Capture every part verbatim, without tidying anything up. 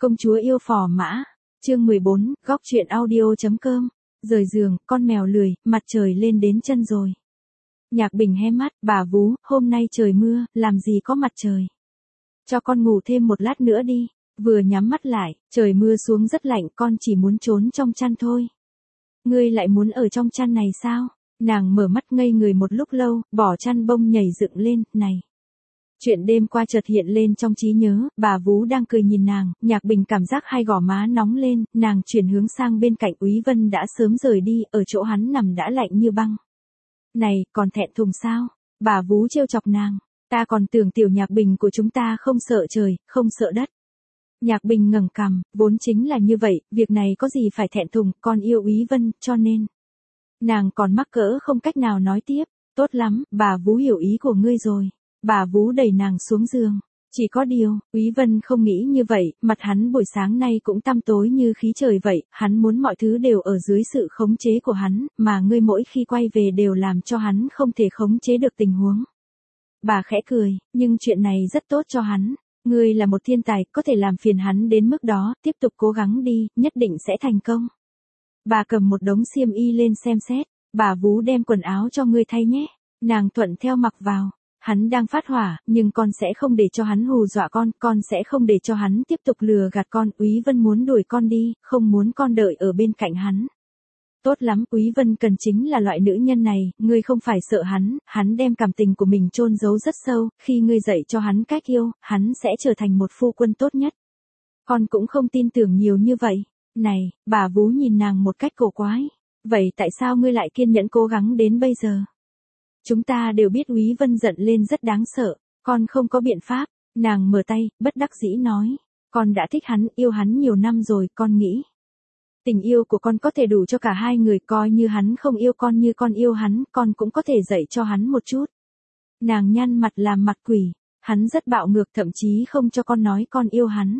Công chúa yêu phò mã, chương mười bốn, góc truyện audio.com, rời giường, con mèo lười, mặt trời lên đến chân rồi. Nhạc Bình hé mắt, bà vú, hôm nay trời mưa, làm gì có mặt trời. Cho con ngủ thêm một lát nữa đi, vừa nhắm mắt lại, trời mưa xuống rất lạnh, con chỉ muốn trốn trong chăn thôi. Ngươi lại muốn ở trong chăn này sao? Nàng mở mắt ngây người một lúc lâu, bỏ chăn bông nhảy dựng lên, này. Chuyện đêm qua chợt hiện lên trong trí nhớ, bà vú đang cười nhìn nàng, Nhạc Bình cảm giác hai gò má nóng lên, nàng chuyển hướng sang bên cạnh. Úy Vân đã sớm rời đi, ở chỗ hắn nằm đã lạnh như băng. Này, còn thẹn thùng sao? Bà vú trêu chọc nàng, ta còn tưởng tiểu Nhạc Bình của chúng ta không sợ trời, không sợ đất. Nhạc Bình ngẩng cằm, vốn chính là như vậy, việc này có gì phải thẹn thùng, con yêu Úy Vân, cho nên. Nàng còn mắc cỡ không cách nào nói tiếp, tốt lắm, bà vú hiểu ý của ngươi rồi. Bà vú đẩy nàng xuống giường. Chỉ có điều, Úy Vân không nghĩ như vậy, mặt hắn buổi sáng nay cũng tăm tối như khí trời vậy, hắn muốn mọi thứ đều ở dưới sự khống chế của hắn, mà ngươi mỗi khi quay về đều làm cho hắn không thể khống chế được tình huống. Bà khẽ cười, nhưng chuyện này rất tốt cho hắn. Ngươi là một thiên tài, có thể làm phiền hắn đến mức đó, tiếp tục cố gắng đi, nhất định sẽ thành công. Bà cầm một đống xiêm y lên xem xét, bà vú đem quần áo cho ngươi thay nhé. Nàng thuận theo mặc vào. Hắn đang phát hỏa, nhưng con sẽ không để cho hắn hù dọa con, con sẽ không để cho hắn tiếp tục lừa gạt con. Úy Vân muốn đuổi con đi, không muốn con đợi ở bên cạnh hắn. Tốt lắm, Úy Vân cần chính là loại nữ nhân này, ngươi không phải sợ hắn, hắn đem cảm tình của mình chôn giấu rất sâu, khi ngươi dạy cho hắn cách yêu, hắn sẽ trở thành một phu quân tốt nhất. Con cũng không tin tưởng nhiều như vậy. Này, bà vú nhìn nàng một cách cổ quái. Vậy tại sao ngươi lại kiên nhẫn cố gắng đến bây giờ? Chúng ta đều biết Úy Vân giận lên rất đáng sợ, con không có biện pháp. Nàng mở tay, bất đắc dĩ nói, con đã thích hắn, yêu hắn nhiều năm rồi, con nghĩ. Tình yêu của con có thể đủ cho cả hai người, coi như hắn không yêu con như con yêu hắn, con cũng có thể dạy cho hắn một chút. Nàng nhăn mặt làm mặt quỷ, hắn rất bạo ngược, thậm chí không cho con nói con yêu hắn.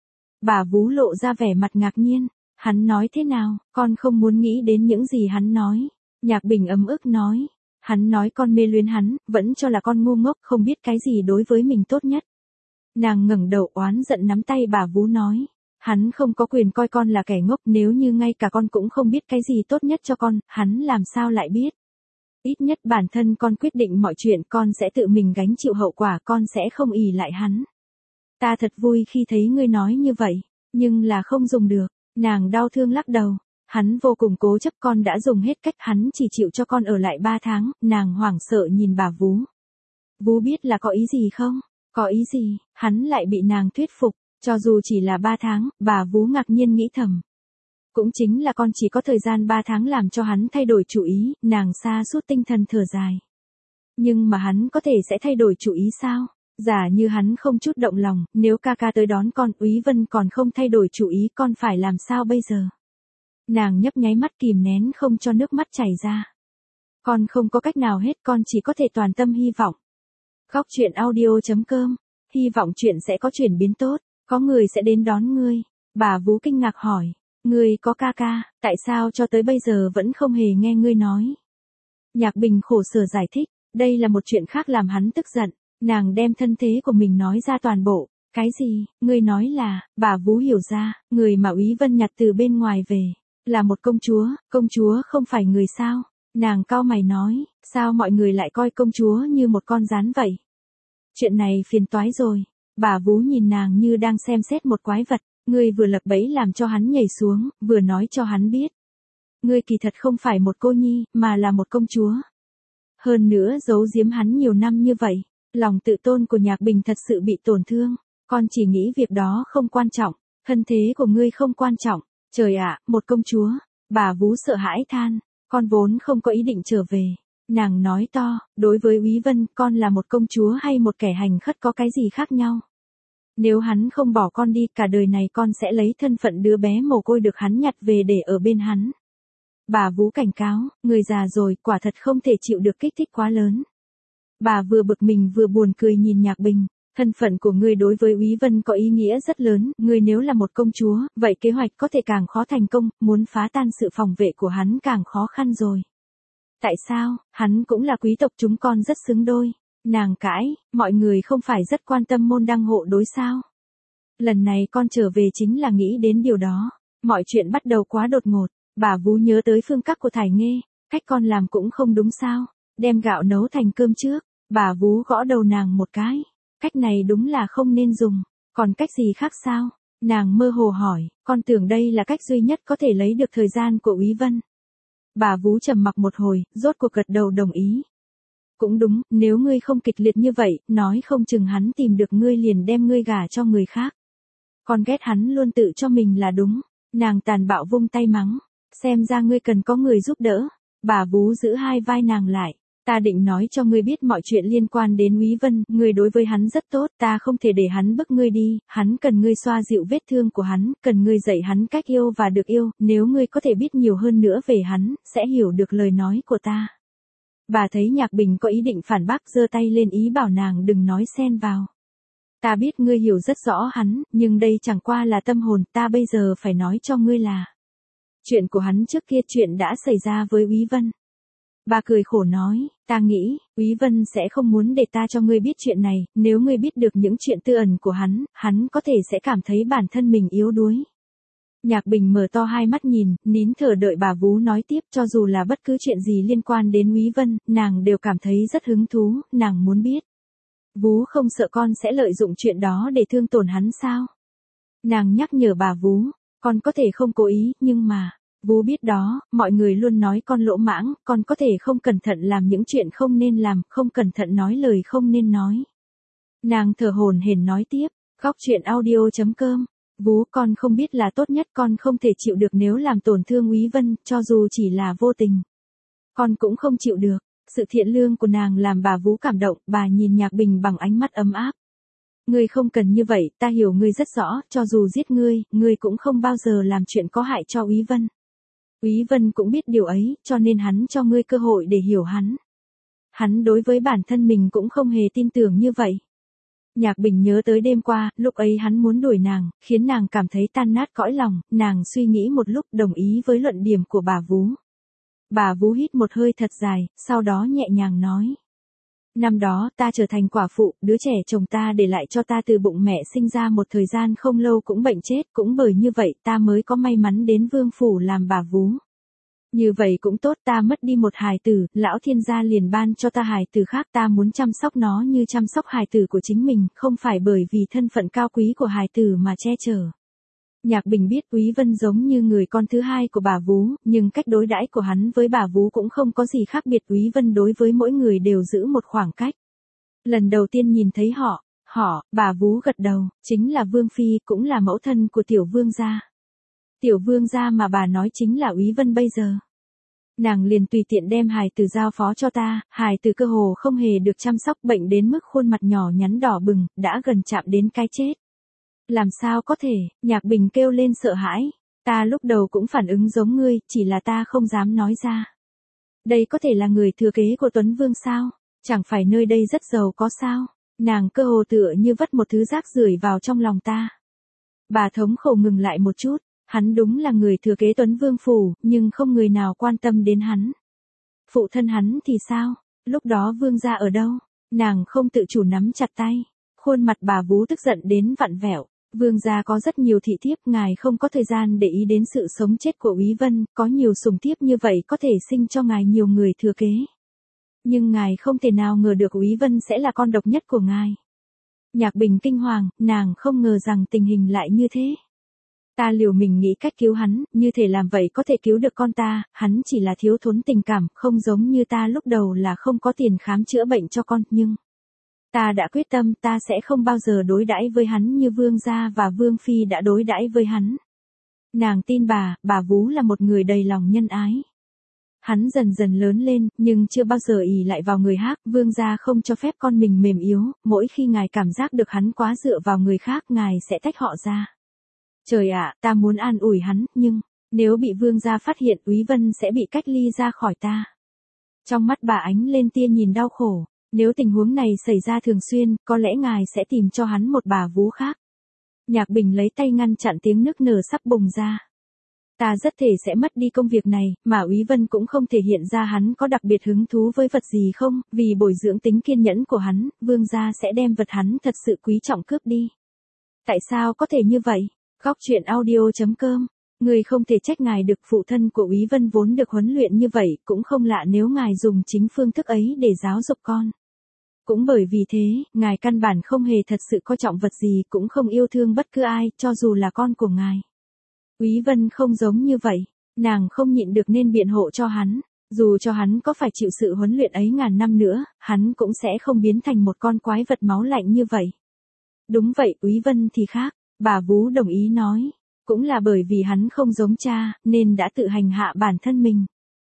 Bà vú lộ ra vẻ mặt ngạc nhiên, hắn nói thế nào, con không muốn nghĩ đến những gì hắn nói. Nhạc Bình ấm ức nói. Hắn nói con mê luyến hắn, vẫn cho là con ngu ngốc, không biết cái gì đối với mình tốt nhất. Nàng ngẩng đầu oán giận nắm tay bà vú nói, hắn không có quyền coi con là kẻ ngốc, nếu như ngay cả con cũng không biết cái gì tốt nhất cho con, hắn làm sao lại biết. Ít nhất bản thân con quyết định mọi chuyện, con sẽ tự mình gánh chịu hậu quả, con sẽ không ỷ lại hắn. Ta thật vui khi thấy ngươi nói như vậy, nhưng là không dùng được. Nàng đau thương lắc đầu. Hắn vô cùng cố chấp, con đã dùng hết cách, hắn chỉ chịu cho con ở lại ba tháng, nàng hoảng sợ nhìn bà vú. Vú biết là có ý gì không? Có ý gì? Hắn lại bị nàng thuyết phục, cho dù chỉ là ba tháng, bà vú ngạc nhiên nghĩ thầm. Cũng chính là con chỉ có thời gian ba tháng làm cho hắn thay đổi chủ ý, nàng sa sút tinh thần thở dài. Nhưng mà hắn có thể sẽ thay đổi chủ ý sao? Giả như hắn không chút động lòng, nếu ca ca tới đón con, Úy Vân còn không thay đổi chủ ý, con phải làm sao bây giờ? Nàng nhấp nháy mắt kìm nén không cho nước mắt chảy ra. Con không có cách nào hết, con chỉ có thể toàn tâm hy vọng. Góc truyện audio.com, hy vọng chuyện sẽ có chuyển biến tốt, có người sẽ đến đón ngươi. Bà vú kinh ngạc hỏi, ngươi có ca ca, tại sao cho tới bây giờ vẫn không hề nghe ngươi nói? Nhạc Bình khổ sở giải thích, đây là một chuyện khác làm hắn tức giận, nàng đem thân thế của mình nói ra toàn bộ. Cái gì, ngươi nói là, bà vú hiểu ra, người mà Úy Vân nhặt từ bên ngoài về. Là một công chúa, công chúa không phải người sao? Nàng cau mày nói, sao mọi người lại coi công chúa như một con rắn vậy? Chuyện này phiền toái rồi. Bà vú nhìn nàng như đang xem xét một quái vật, ngươi vừa lập bẫy làm cho hắn nhảy xuống, vừa nói cho hắn biết. Ngươi kỳ thật không phải một cô nhi, mà là một công chúa. Hơn nữa giấu giếm hắn nhiều năm như vậy, lòng tự tôn của Nhạc Bình thật sự bị tổn thương. Con chỉ nghĩ việc đó không quan trọng, thân thế của ngươi không quan trọng. Trời ạ, một công chúa. Bà vú sợ hãi than, con vốn không có ý định trở về. Nàng nói to, đối với Úy Vân, con là một công chúa hay một kẻ hành khất có cái gì khác nhau. Nếu hắn không bỏ con đi, cả đời này con sẽ lấy thân phận đứa bé mồ côi được hắn nhặt về để ở bên hắn. Bà vú cảnh cáo, người già rồi, quả thật không thể chịu được kích thích quá lớn. Bà vừa bực mình vừa buồn cười nhìn Nhạc Bình. Thân phận của ngươi đối với Úy Vân có ý nghĩa rất lớn, ngươi nếu là một công chúa, vậy kế hoạch có thể càng khó thành công, muốn phá tan sự phòng vệ của hắn càng khó khăn rồi. Tại sao, hắn cũng là quý tộc, chúng con rất xứng đôi. Nàng cãi, mọi người không phải rất quan tâm môn đăng hộ đối sao? Lần này con trở về chính là nghĩ đến điều đó. Mọi chuyện bắt đầu quá đột ngột. Bà Vú nhớ tới phương cách của Thải Nghê. Cách con làm cũng không đúng sao. Đem gạo nấu thành cơm trước. Bà Vú gõ đầu nàng một cái. Cách này đúng là không nên dùng. Còn cách gì khác sao? Nàng mơ hồ hỏi. Con tưởng đây là cách duy nhất có thể lấy được thời gian của Úy Vân. Bà Vú trầm mặc một hồi, rốt cuộc gật đầu đồng ý. Cũng đúng, nếu ngươi không kịch liệt như vậy, nói không chừng hắn tìm được ngươi liền đem ngươi gả cho người khác. Con ghét hắn luôn tự cho mình là đúng. Nàng tàn bạo vung tay mắng. Xem ra ngươi cần có người giúp đỡ. Bà Vú giữ hai vai nàng lại. Ta định nói cho ngươi biết mọi chuyện liên quan đến Úy Vân, ngươi đối với hắn rất tốt, ta không thể để hắn bức ngươi đi, hắn cần ngươi xoa dịu vết thương của hắn, cần ngươi dạy hắn cách yêu và được yêu, nếu ngươi có thể biết nhiều hơn nữa về hắn, sẽ hiểu được lời nói của ta. Bà thấy Nhạc Bình có ý định phản bác, giơ tay lên ý bảo nàng đừng nói xen vào. Ta biết ngươi hiểu rất rõ hắn, nhưng đây chẳng qua là tâm hồn, ta bây giờ phải nói cho ngươi là chuyện của hắn trước kia, chuyện đã xảy ra với Úy Vân. Bà cười khổ nói, ta nghĩ, Úy Vân sẽ không muốn để ta cho ngươi biết chuyện này, nếu ngươi biết được những chuyện tư ẩn của hắn, hắn có thể sẽ cảm thấy bản thân mình yếu đuối. Nhạc Bình mở to hai mắt nhìn, nín thở đợi bà Vú nói tiếp, cho dù là bất cứ chuyện gì liên quan đến Úy Vân, nàng đều cảm thấy rất hứng thú, nàng muốn biết. Vú không sợ con sẽ lợi dụng chuyện đó để thương tổn hắn sao? Nàng nhắc nhở bà Vú, con có thể không cố ý, nhưng mà, Vú biết đó, mọi người luôn nói con lỗ mãng, con có thể không cẩn thận làm những chuyện không nên làm, không cẩn thận nói lời không nên nói. Nàng thở hổn hển nói tiếp, góc truyện audio chấm com. Vú, con không biết là tốt nhất, con không thể chịu được nếu làm tổn thương Úy Vân, cho dù chỉ là vô tình. Con cũng không chịu được. Sự thiện lương của nàng làm bà Vú cảm động, bà nhìn Nhạc Bình bằng ánh mắt ấm áp. Ngươi không cần như vậy, ta hiểu ngươi rất rõ, cho dù giết ngươi, ngươi cũng không bao giờ làm chuyện có hại cho Úy Vân. Úy Vân cũng biết điều ấy, cho nên hắn cho ngươi cơ hội để hiểu hắn. Hắn đối với bản thân mình cũng không hề tin tưởng như vậy. Nhạc Bình nhớ tới đêm qua, lúc ấy hắn muốn đuổi nàng, khiến nàng cảm thấy tan nát cõi lòng, nàng suy nghĩ một lúc đồng ý với luận điểm của bà Vú. Bà Vú hít một hơi thật dài, sau đó nhẹ nhàng nói. Năm đó ta trở thành quả phụ, đứa trẻ chồng ta để lại cho ta từ bụng mẹ sinh ra một thời gian không lâu cũng bệnh chết, cũng bởi như vậy ta mới có may mắn đến Vương Phủ làm bà Vú. Như vậy cũng tốt, ta mất đi một hài tử, lão thiên gia liền ban cho ta hài tử khác, ta muốn chăm sóc nó như chăm sóc hài tử của chính mình, không phải bởi vì thân phận cao quý của hài tử mà che chở. Nhạc Bình biết Úy Vân giống như người con thứ hai của bà Vú, nhưng cách đối đãi của hắn với bà Vú cũng không có gì khác biệt, Úy Vân đối với mỗi người đều giữ một khoảng cách. Lần đầu tiên nhìn thấy họ, họ, bà Vú gật đầu, chính là Vương Phi, cũng là mẫu thân của Tiểu Vương gia. Tiểu Vương gia mà bà nói chính là Úy Vân bây giờ. Nàng liền tùy tiện đem hài tử giao phó cho ta, hài tử cơ hồ không hề được chăm sóc, bệnh đến mức khuôn mặt nhỏ nhắn đỏ bừng, đã gần chạm đến cái chết. Làm sao có thể, Nhạc Bình kêu lên sợ hãi. Ta lúc đầu cũng phản ứng giống ngươi, chỉ là ta không dám nói ra. Đây có thể là người thừa kế của Tuấn Vương sao? Chẳng phải nơi đây rất giàu có sao? Nàng cơ hồ tựa như vất một thứ rác rưởi vào trong lòng ta. Bà thống khổ ngừng lại một chút. Hắn đúng là người thừa kế Tuấn Vương Phủ, nhưng không người nào quan tâm đến hắn. Phụ thân hắn thì sao? Lúc đó Vương gia ở đâu? Nàng không tự chủ nắm chặt tay. Khuôn mặt bà Vú tức giận đến vặn vẹo. Vương gia có rất nhiều thị thiếp, ngài không có thời gian để ý đến sự sống chết của Úy Vân, có nhiều sủng thiếp như vậy có thể sinh cho ngài nhiều người thừa kế. Nhưng ngài không thể nào ngờ được Úy Vân sẽ là con độc nhất của ngài. Nhạc Bình kinh hoàng, nàng không ngờ rằng tình hình lại như thế. Ta liều mình nghĩ cách cứu hắn, như thể làm vậy có thể cứu được con ta, hắn chỉ là thiếu thốn tình cảm, không giống như ta lúc đầu là không có tiền khám chữa bệnh cho con, nhưng ta đã quyết tâm ta sẽ không bao giờ đối đãi với hắn như Vương gia và Vương Phi đã đối đãi với hắn. Nàng tin bà, bà Vú là một người đầy lòng nhân ái. Hắn dần dần lớn lên, nhưng chưa bao giờ ỷ lại vào người khác, Vương gia không cho phép con mình mềm yếu, mỗi khi ngài cảm giác được hắn quá dựa vào người khác, ngài sẽ tách họ ra. Trời ạ, ta muốn an ủi hắn, nhưng nếu bị Vương gia phát hiện, Úy Vân sẽ bị cách ly ra khỏi ta. Trong mắt bà ánh lên tia nhìn đau khổ. Nếu tình huống này xảy ra thường xuyên, có lẽ ngài sẽ tìm cho hắn một bà Vú khác. Nhạc Bình lấy tay ngăn chặn tiếng nức nở sắp bùng ra. Ta rất thể sẽ mất đi công việc này, mà Úy Vân cũng không thể hiện ra hắn có đặc biệt hứng thú với vật gì không, vì bồi dưỡng tính kiên nhẫn của hắn, Vương gia sẽ đem vật hắn thật sự quý trọng cướp đi. Tại sao có thể như vậy? Góc truyện audio.com. Người không thể trách ngài được, phụ thân của Úy Vân vốn được huấn luyện như vậy, cũng không lạ nếu ngài dùng chính phương thức ấy để giáo dục con. Cũng bởi vì thế, ngài căn bản không hề thật sự coi trọng vật gì, cũng không yêu thương bất cứ ai, cho dù là con của ngài. Úy Vân không giống như vậy, nàng không nhịn được nên biện hộ cho hắn. Dù cho hắn có phải chịu sự huấn luyện ấy ngàn năm nữa, hắn cũng sẽ không biến thành một con quái vật máu lạnh như vậy. Đúng vậy, Úy Vân thì khác, bà Vú đồng ý nói. Cũng là bởi vì hắn không giống cha, nên đã tự hành hạ bản thân mình.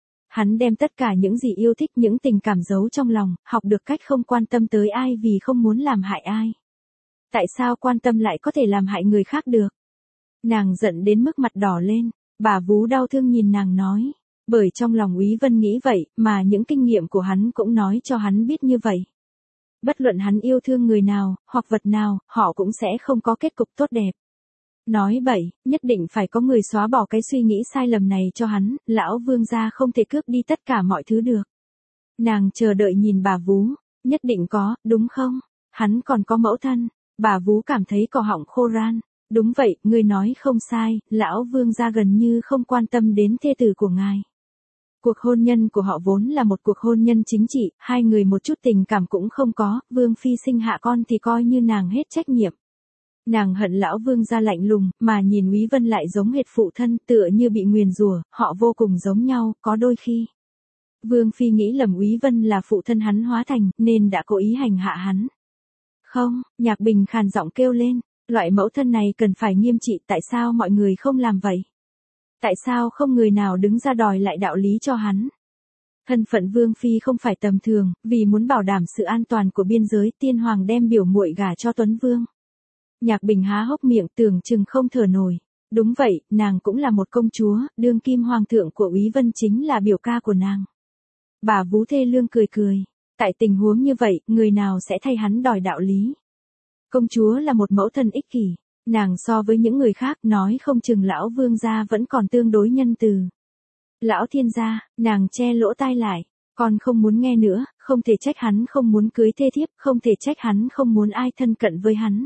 Hắn đem tất cả những gì yêu thích, những tình cảm giấu trong lòng, học được cách không quan tâm tới ai vì không muốn làm hại ai. Tại sao quan tâm lại có thể làm hại người khác được? Nàng giận đến mức mặt đỏ lên, bà Vú đau thương nhìn nàng nói. Bởi trong lòng Úy Vân nghĩ vậy, mà những kinh nghiệm của hắn cũng nói cho hắn biết như vậy. Bất luận hắn yêu thương người nào, hoặc vật nào, họ cũng sẽ không có kết cục tốt đẹp. Nói bậy, nhất định phải có người xóa bỏ cái suy nghĩ sai lầm này cho hắn, lão Vương gia không thể cướp đi tất cả mọi thứ được. Nàng chờ đợi nhìn bà Vú, nhất định có, đúng không? Hắn còn có mẫu thân. Bà Vú cảm thấy cò họng khô ran. Đúng vậy, ngươi nói không sai, lão Vương gia gần như không quan tâm đến thê tử của ngài. Cuộc hôn nhân của họ vốn là một cuộc hôn nhân chính trị, hai người một chút tình cảm cũng không có, Vương phi sinh hạ con thì coi như nàng hết trách nhiệm. Nàng hận lão Vương gia lạnh lùng, mà nhìn Úy Vân lại giống hệt phụ thân, tựa như bị nguyền rủa, họ vô cùng giống nhau, có đôi khi. Vương phi nghĩ lầm Úy Vân là phụ thân hắn hóa thành, nên đã cố ý hành hạ hắn. Không, Nhạc Bình khàn giọng kêu lên, loại mẫu thân này cần phải nghiêm trị, tại sao mọi người không làm vậy? Tại sao không người nào đứng ra đòi lại đạo lý cho hắn? Thân phận Vương phi không phải tầm thường, vì muốn bảo đảm sự an toàn của biên giới, tiên hoàng đem biểu muội gả cho Tuấn Vương. Nhạc Bình há hốc miệng, tưởng chừng không thở nổi. Đúng vậy, nàng cũng là một công chúa, đương kim hoàng thượng của Úy Vân chính là biểu ca của nàng. Bà Vú thê lương cười cười. Tại tình huống như vậy, người nào sẽ thay hắn đòi đạo lý? Công chúa là một mẫu thân ích kỷ. Nàng so với những người khác, nói không chừng lão Vương gia vẫn còn tương đối nhân từ. Lão thiên gia, nàng che lỗ tai lại. Con không muốn nghe nữa, không thể trách hắn không muốn cưới thê thiếp, không thể trách hắn không muốn ai thân cận với hắn.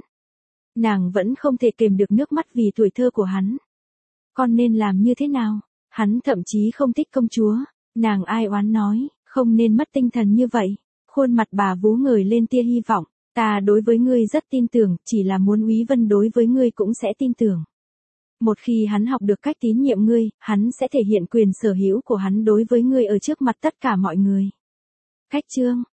Nàng vẫn không thể kềm được nước mắt vì tuổi thơ của hắn. Con nên làm như thế nào? Hắn thậm chí không thích công chúa. Nàng ai oán nói, không nên mất tinh thần như vậy. Khuôn mặt bà Vú ngời lên tia hy vọng. Ta đối với ngươi rất tin tưởng, chỉ là muốn Úy Vân đối với ngươi cũng sẽ tin tưởng. Một khi hắn học được cách tín nhiệm ngươi, hắn sẽ thể hiện quyền sở hữu của hắn đối với ngươi ở trước mặt tất cả mọi người. Cách chương